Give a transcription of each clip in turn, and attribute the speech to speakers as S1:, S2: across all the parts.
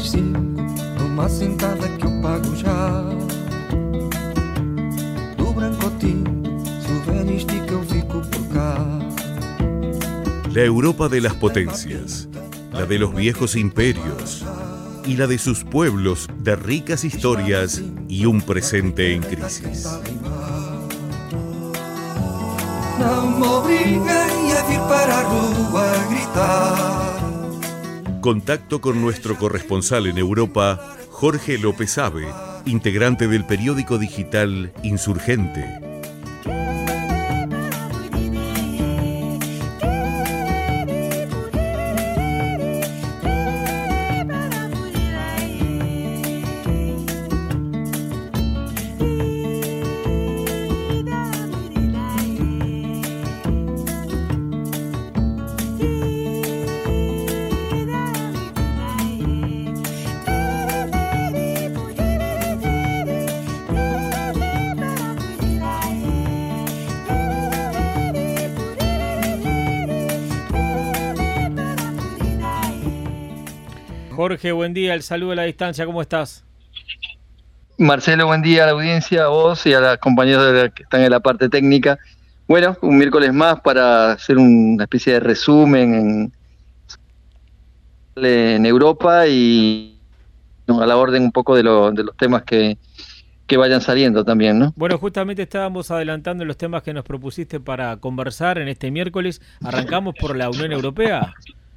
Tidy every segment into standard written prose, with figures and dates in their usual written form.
S1: 5, numa sentada que eu pago já. Do branco tinto, se o velho estica eu fico por cá.
S2: La Europa de las potencias, la de los viejos imperios y la de sus pueblos de ricas historias y un presente en crisis.
S1: Não me obriguem a vir para a rua a gritar.
S2: Contacto con nuestro corresponsal en Europa, Jorge López Abe, integrante del periódico digital Insurgente.
S3: Jorge, buen día, el saludo a la distancia, ¿cómo estás?
S4: Marcelo, buen día a la audiencia, a vos y a los compañeros que están en la parte técnica. Bueno, un miércoles más para hacer una especie de resumen en Europa y a la orden un poco de los temas que vayan saliendo también, ¿no?
S3: Bueno, justamente estábamos adelantando los temas que nos propusiste para conversar en este miércoles. Arrancamos por la Unión Europea.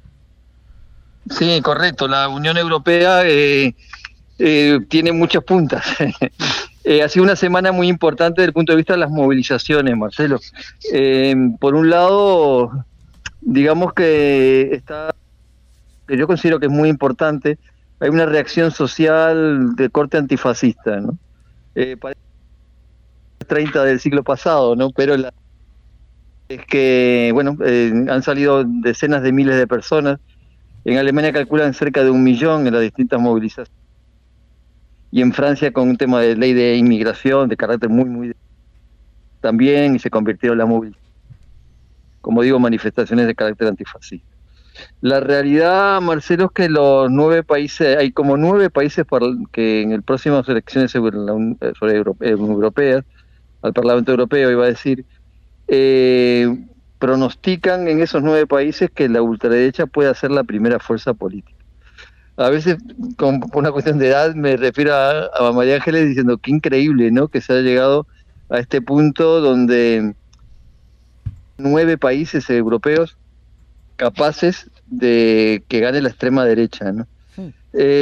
S4: Sí, correcto. La Unión Europea tiene muchas puntas. Ha sido una semana muy importante desde el punto de vista de las movilizaciones, Marcelo. Por un lado, digamos que yo considero que es muy importante, hay una reacción social de corte antifascista, ¿no? Parece 30 del siglo pasado, ¿no? Pero es que, bueno, han salido decenas de miles de personas. En Alemania calculan cerca de 1 millón en las distintas movilizaciones. Y en Francia con un tema de ley de inmigración de carácter muy también, y se convirtieron en la movilización, como digo, manifestaciones de carácter antifascista. La realidad, Marcelo, es que hay como 9 países que en el próximas elecciones europeas, al Parlamento Europeo iba a decir, pronostican en esos 9 países que la ultraderecha puede ser la primera fuerza política. A veces, por una cuestión de edad, me refiero a María Ángeles diciendo que increíble, ¿no? Que se haya llegado a este punto donde 9 países europeos capaces de que gane la extrema derecha, ¿no? Sí.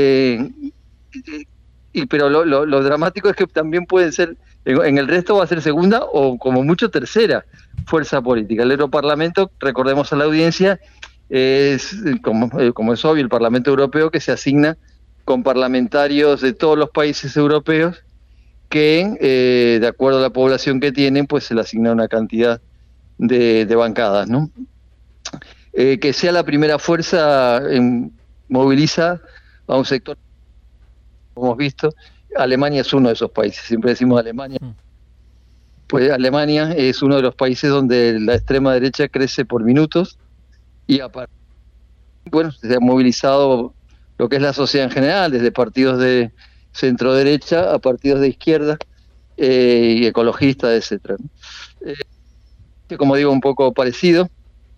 S4: Pero lo dramático es que también pueden ser, en el resto va a ser segunda o como mucho tercera fuerza política. El Europarlamento, recordemos a la audiencia, es como es obvio, el Parlamento Europeo, que se asigna con parlamentarios de todos los países europeos que, de acuerdo a la población que tienen, pues se le asigna una cantidad de bancadas, ¿no? Que sea la primera fuerza moviliza a un sector, como hemos visto. Alemania es uno de esos países, siempre decimos Alemania. Pues Alemania es uno de los países donde la extrema derecha crece por minutos y aparte, bueno, se ha movilizado lo que es la sociedad en general, desde partidos de centro derecha a partidos de izquierda y ecologistas, etcétera. Como digo, un poco parecido.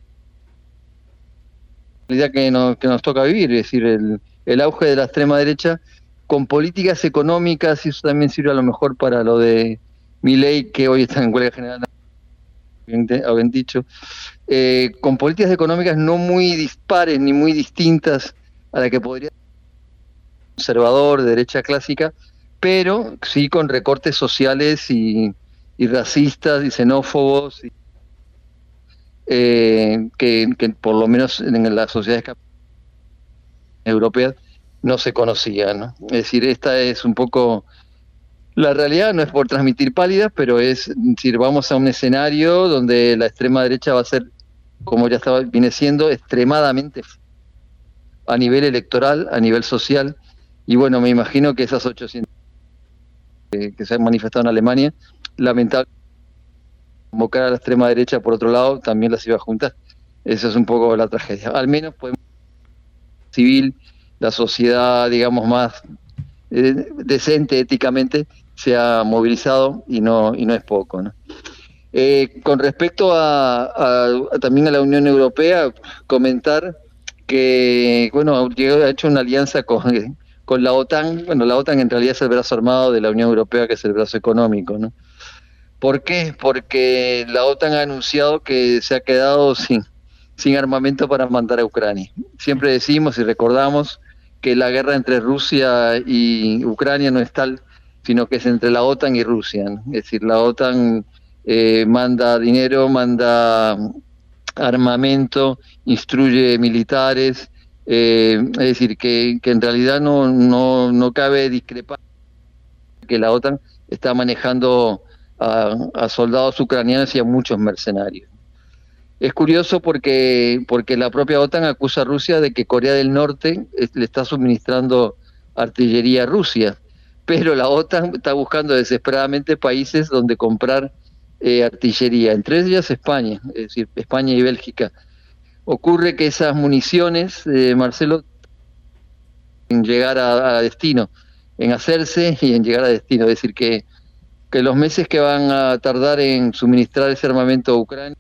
S4: La realidad que nos toca vivir, es decir, el auge de la extrema derecha con políticas económicas, y eso también sirve a lo mejor para lo de Milei, que hoy está en huelga general, habían dicho, con políticas económicas no muy dispares ni muy distintas a la que podría ser conservador, de derecha clásica, pero sí con recortes sociales y racistas y xenófobos, que por lo menos en las sociedades europeas no se conocía, ¿no? Es decir, esta es un poco la realidad, no es por transmitir pálidas, pero es decir, vamos a un escenario donde la extrema derecha va a ser, como ya viene siendo, extremadamente a nivel electoral, a nivel social, y bueno, me imagino que esas 800 que se han manifestado en Alemania, lamentablemente convocar a la extrema derecha por otro lado también las iba a juntar. Eso es un poco la tragedia. Al menos podemos civil la sociedad, digamos, más decente éticamente se ha movilizado y no es poco, ¿no? Con respecto también a la Unión Europea, comentar que, bueno, ha hecho una alianza con la OTAN. Bueno, la OTAN en realidad es el brazo armado de la Unión Europea, que es el brazo económico, ¿no? ¿Por qué? Porque la OTAN ha anunciado que se ha quedado sin armamento para mandar a Ucrania. Siempre decimos y recordamos que la guerra entre Rusia y Ucrania no es tal, sino que es entre la OTAN y Rusia, ¿no? Es decir, la OTAN manda dinero, manda armamento, instruye militares, es decir, que en realidad no cabe discrepar que la OTAN está manejando a soldados ucranianos y a muchos mercenarios. Es curioso porque la propia OTAN acusa a Rusia de que Corea del Norte le está suministrando artillería a Rusia, pero la OTAN está buscando desesperadamente países donde comprar artillería, entre ellas España, es decir, España y Bélgica. Ocurre que esas municiones, Marcelo, en llegar a destino, en hacerse y en llegar a destino, es decir, que los meses que van a tardar en suministrar ese armamento a Ucrania,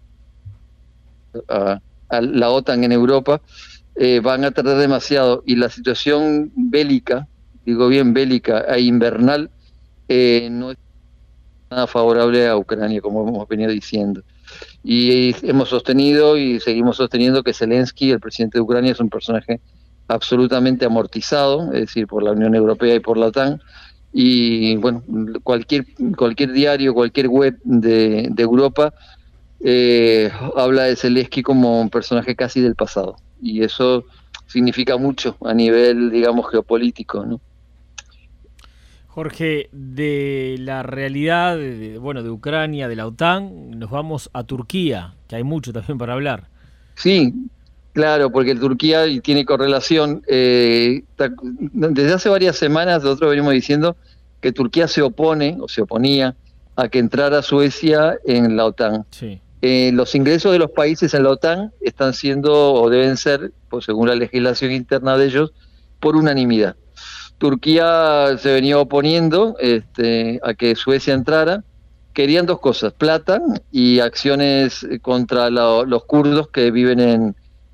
S4: a la OTAN en Europa, van a tardar demasiado, y la situación bélica, digo bien bélica e invernal, no es nada favorable a Ucrania, como hemos venido diciendo. Y hemos sostenido y seguimos sosteniendo que Zelensky, el presidente de Ucrania, es un personaje absolutamente amortizado, es decir, por la Unión Europea y por la OTAN. Y bueno, cualquier diario, cualquier web de Europa habla de Zelensky como un personaje casi del pasado, y eso significa mucho a nivel, digamos, geopolítico, ¿no?
S3: Jorge, de la realidad de Ucrania, de la OTAN, nos vamos a Turquía, que hay mucho también para hablar.
S4: Sí, claro, porque Turquía tiene correlación. Desde hace varias semanas nosotros venimos diciendo que Turquía se opone o se oponía a que entrara Suecia en la OTAN.
S3: Sí.
S4: Los ingresos de los países en la OTAN están siendo o deben ser, pues según la legislación interna de ellos, por unanimidad. Turquía se venía oponiendo a que Suecia entrara. Querían dos cosas: plata y acciones contra los kurdos que viven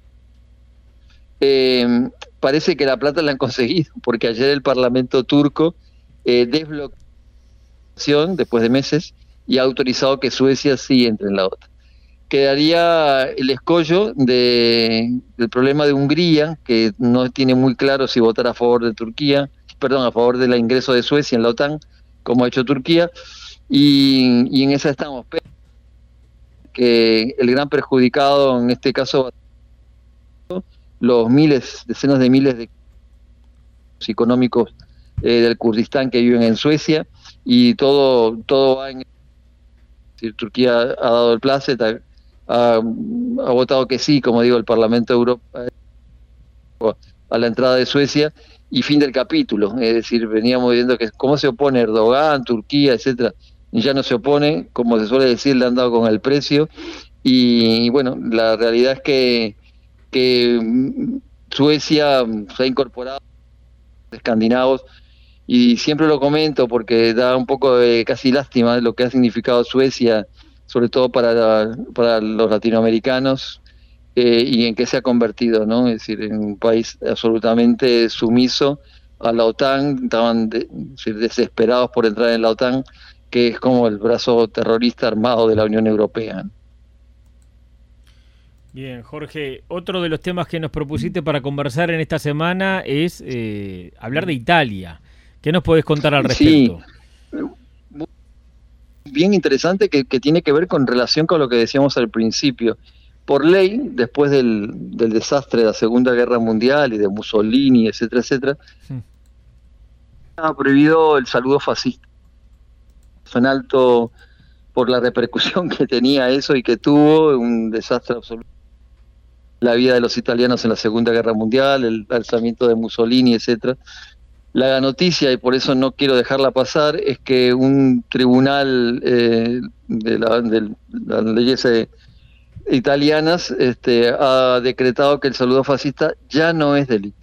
S4: parece que la plata la han conseguido, porque ayer el Parlamento turco desbloqueó después de meses y ha autorizado que Suecia sí entre en la OTAN. Quedaría el escollo del problema de Hungría, que no tiene muy claro si votar a favor de a favor del ingreso de Suecia en la OTAN, como ha hecho Turquía, y en esa estamos. Que el gran perjudicado en este caso, los decenas de miles de económicos del Kurdistán que viven en Suecia, y todo va en... Turquía ha dado el plácet, ha votado que sí, como digo, el Parlamento Europeo a la entrada de Suecia, y fin del capítulo. Es decir, veníamos viendo que cómo se opone Erdogan, Turquía, etcétera, y ya no se opone, como se suele decir, le han dado con el precio, y bueno, la realidad es que Suecia se ha incorporado a los escandinavos, y siempre lo comento porque da un poco de casi lástima lo que ha significado Suecia, sobre todo para los latinoamericanos, y en qué se ha convertido, ¿no? Es decir, en un país absolutamente sumiso a la OTAN. Estaban desesperados por entrar en la OTAN, que es como el brazo terrorista armado de la Unión Europea.
S3: Bien, Jorge, otro de los temas que nos propusiste para conversar en esta semana es hablar de Italia. ¿Qué nos podés contar al respecto?
S4: Sí, bien interesante, que tiene que ver con relación con lo que decíamos al principio. Por ley, después del desastre de la Segunda Guerra Mundial y de Mussolini, etcétera, etcétera, ha prohibido el saludo fascista. En alto por la repercusión que tenía eso y que tuvo, un desastre absoluto. La vida de los italianos en la Segunda Guerra Mundial, el alzamiento de Mussolini, etcétera. La noticia, y por eso no quiero dejarla pasar, es que un tribunal de las leyes italianas ha decretado que el saludo fascista ya no es delito.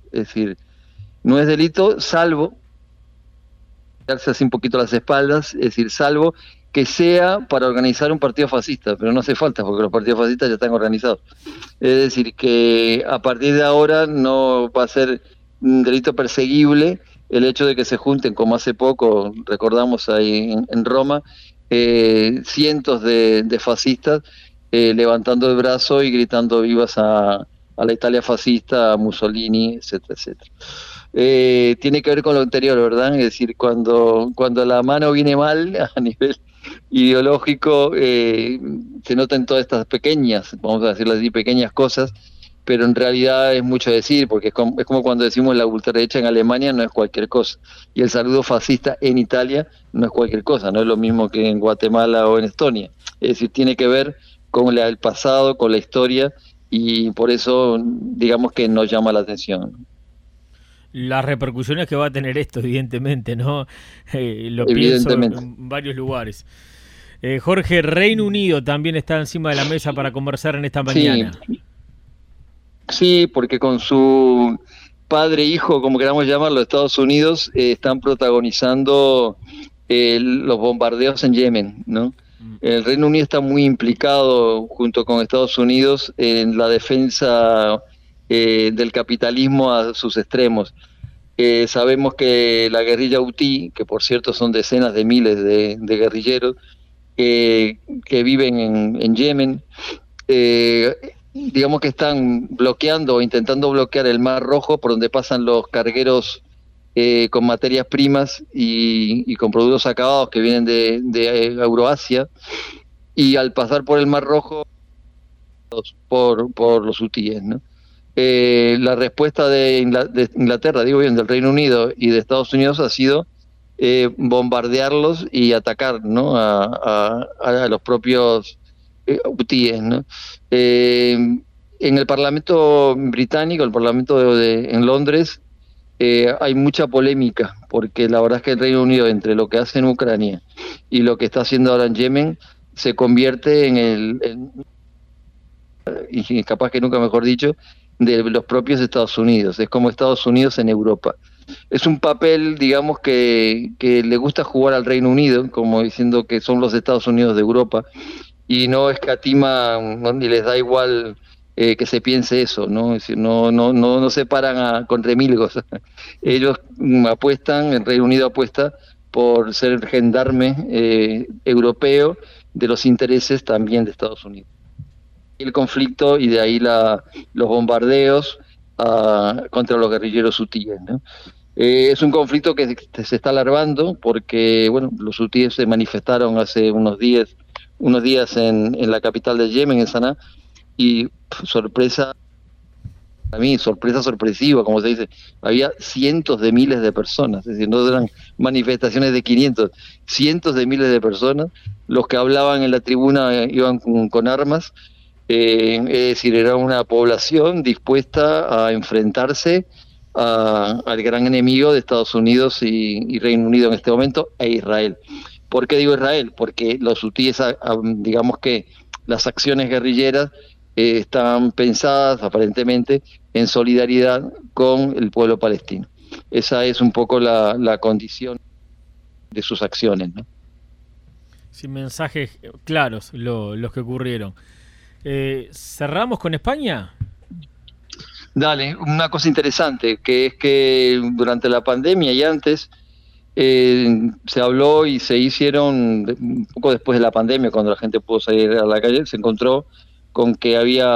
S4: Es decir, no es delito salvo darse así un poquito las espaldas, es decir, salvo que sea para organizar un partido fascista, pero no hace falta porque los partidos fascistas ya están organizados. Es decir, que a partir de ahora no va a ser un delito perseguible el hecho de que se junten, como hace poco, recordamos ahí en Roma, cientos de fascistas levantando el brazo y gritando vivas a la Italia fascista, a Mussolini, etcétera, etcétera. Tiene que ver con lo anterior, ¿verdad? Es decir, cuando la mano viene mal a nivel ideológico, se notan todas estas pequeñas, vamos a decirlo así, pequeñas cosas, pero en realidad es mucho decir, porque es como cuando decimos la ultraderecha en Alemania no es cualquier cosa, y el saludo fascista en Italia no es cualquier cosa, no es lo mismo que en Guatemala o en Estonia. Es decir, tiene que ver con el pasado, con la historia, y por eso digamos que nos llama la atención.
S3: Las repercusiones que va a tener esto, evidentemente, ¿no? Lo pienso en varios lugares. Jorge, Reino Unido también está encima de la mesa para conversar en esta mañana.
S4: Sí, porque con su padre, hijo, como queramos llamarlo, Estados Unidos, están protagonizando los bombardeos en Yemen, ¿no? El Reino Unido está muy implicado, junto con Estados Unidos, en la defensa del capitalismo a sus extremos. Sabemos que la guerrilla Houthi, que por cierto son decenas de miles de guerrilleros que viven en Yemen, digamos que están bloqueando o intentando bloquear el Mar Rojo por donde pasan los cargueros con materias primas y con productos acabados que vienen de Euroasia, y al pasar por el Mar Rojo por los hutíes, ¿no? La respuesta de Inglaterra, digo bien, del Reino Unido y de Estados Unidos ha sido bombardearlos y atacar, ¿no? a los propios hutíes, ¿no? En el Parlamento británico, el Parlamento en Londres, hay mucha polémica, porque la verdad es que el Reino Unido, entre lo que hace en Ucrania y lo que está haciendo ahora en Yemen, se convierte y capaz que nunca mejor dicho, de los propios Estados Unidos. Es como Estados Unidos en Europa. Es un papel, digamos, que le gusta jugar al Reino Unido, como diciendo que son los Estados Unidos de Europa, y no escatima, ni les da igual que se piense eso, ¿no? Es decir, no se paran con remilgos. Ellos apuestan, el Reino Unido apuesta por ser el gendarme europeo de los intereses también de Estados Unidos. El conflicto y de ahí los bombardeos contra los guerrilleros hutíes, ¿no? Es un conflicto que se está alargando porque, bueno, los hutíes se manifestaron hace unos días en la capital de Yemen, en Sanaa, y sorpresa, a mí, sorpresiva, como se dice, había cientos de miles de personas, es decir, no eran manifestaciones de 500, cientos de miles de personas. Los que hablaban en la tribuna iban con armas. Es decir, era una población dispuesta a enfrentarse al gran enemigo de Estados Unidos y Reino Unido en este momento, e Israel. ¿Por qué digo Israel? Porque los hutíes, digamos que las acciones guerrilleras están pensadas aparentemente en solidaridad con el pueblo palestino. Esa es un poco la condición de sus acciones, ¿no?
S3: Sin mensajes claros los que ocurrieron. ¿Cerramos con España?
S4: Dale, una cosa interesante, que es que durante la pandemia y antes se habló y se hicieron, un poco después de la pandemia, cuando la gente pudo salir a la calle, se encontró con que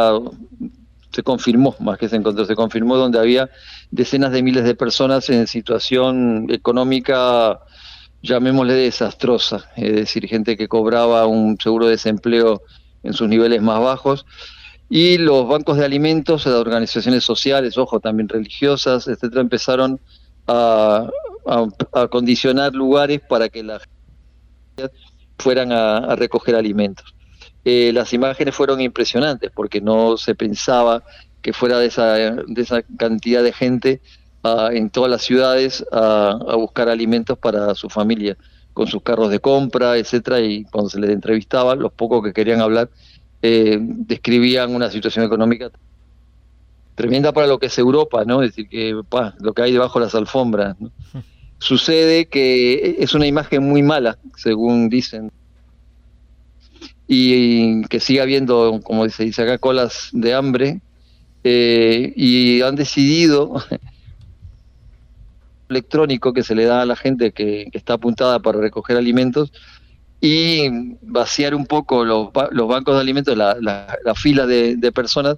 S4: se confirmó donde había decenas de miles de personas en situación económica, llamémosle desastrosa, es decir, gente que cobraba un seguro de desempleo en sus niveles más bajos, y los bancos de alimentos, las organizaciones sociales, ojo, también religiosas, etcétera, empezaron a condicionar lugares para que la gente fueran a recoger alimentos. Las imágenes fueron impresionantes porque no se pensaba que fuera de esa cantidad de gente en todas las ciudades a buscar alimentos para su familia, con sus carros de compra, etcétera, y cuando se les entrevistaba, los pocos que querían hablar describían una situación económica tremenda para lo que es Europa, ¿no? Es decir, que lo que hay debajo de las alfombras, ¿no? Sucede que es una imagen muy mala, según dicen, y que sigue habiendo, como se dice acá, colas de hambre, y han decidido electrónico que se le da a la gente que está apuntada para recoger alimentos y vaciar un poco los bancos de alimentos, la fila de personas,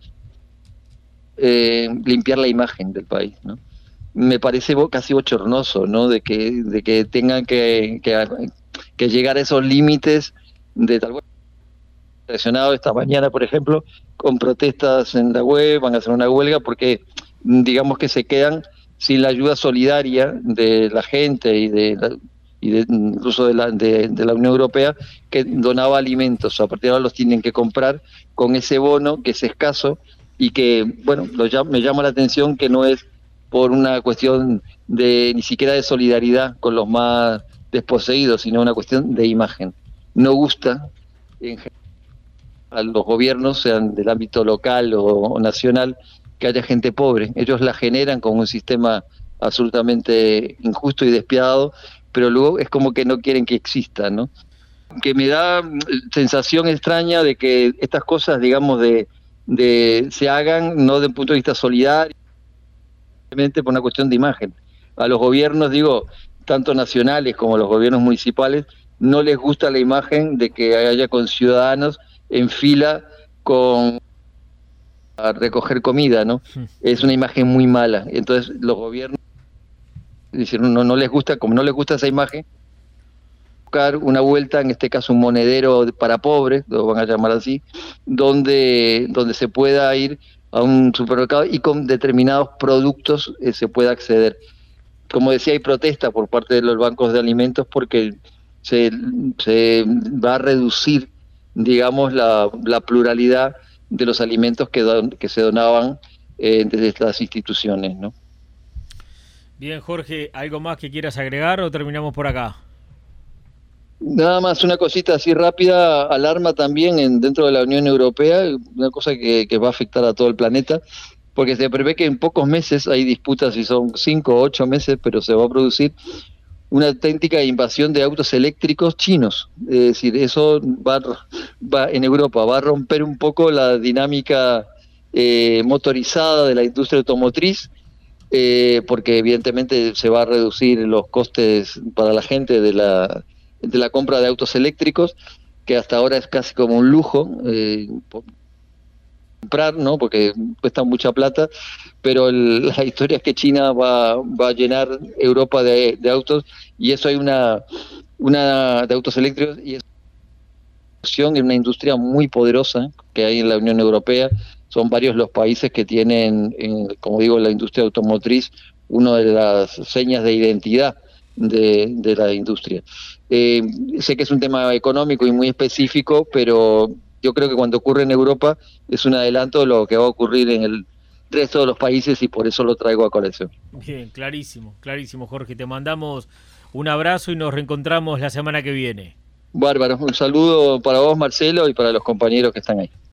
S4: limpiar la imagen del país, ¿no? Me parece casi bochornoso, ¿no? De que tengan que llegar a esos límites de tal cual. Relacionado esta mañana, por ejemplo, con protestas en la web, van a hacer una huelga porque digamos que se quedan sin la ayuda solidaria de la gente incluso de la Unión Europea, que donaba alimentos. A partir de ahora los tienen que comprar con ese bono que es escaso y que, bueno, me llama la atención que no es por una cuestión ni siquiera de solidaridad con los más desposeídos, sino una cuestión de imagen. No gusta en general a los gobiernos, sean del ámbito local o nacional, que haya gente pobre. Ellos la generan con un sistema absolutamente injusto y despiadado, pero luego es como que no quieren que exista, ¿no? Que me da sensación extraña de que estas cosas, digamos, se hagan no desde un punto de vista solidario, simplemente por una cuestión de imagen. A los gobiernos, digo, tanto nacionales como los gobiernos municipales, no les gusta la imagen de que haya con ciudadanos en fila a recoger comida, ¿no? Es una imagen muy mala. Entonces los gobiernos dicen, no les gusta, como no les gusta esa imagen, buscar una vuelta, en este caso un monedero para pobres, lo van a llamar así, donde se pueda ir a un supermercado y con determinados productos se pueda acceder. Como decía, hay protesta por parte de los bancos de alimentos porque se va a reducir, digamos, la pluralidad de los alimentos que se donaban desde estas instituciones, ¿no?
S3: Bien, Jorge, ¿algo más que quieras agregar o terminamos por acá?
S4: Nada más una cosita así rápida, alarma también dentro de la Unión Europea, una cosa que va a afectar a todo el planeta, porque se prevé que en pocos meses, hay disputas si son 5 o 8 meses, pero se va a producir una auténtica invasión de autos eléctricos chinos. Es decir, eso va en Europa, va a romper un poco la dinámica motorizada de la industria automotriz, porque evidentemente se va a reducir los costes para la gente de la compra de autos eléctricos, que hasta ahora es casi como un lujo comprar, ¿no? Porque cuesta mucha plata, pero la historia es que China va a llenar Europa de autos, y eso hay una de autos eléctricos, y es una industria muy poderosa que hay en la Unión Europea. Son varios los países que tienen, como digo, la industria automotriz, una de las señas de identidad de la industria. Sé que es un tema económico y muy específico, pero yo creo que cuando ocurre en Europa es un adelanto de lo que va a ocurrir en el resto de los países, y por eso lo traigo a colación.
S3: Bien, clarísimo, Jorge. Te mandamos un abrazo y nos reencontramos la semana que viene.
S4: Bárbaro, un saludo para vos, Marcelo, y para los compañeros que están ahí.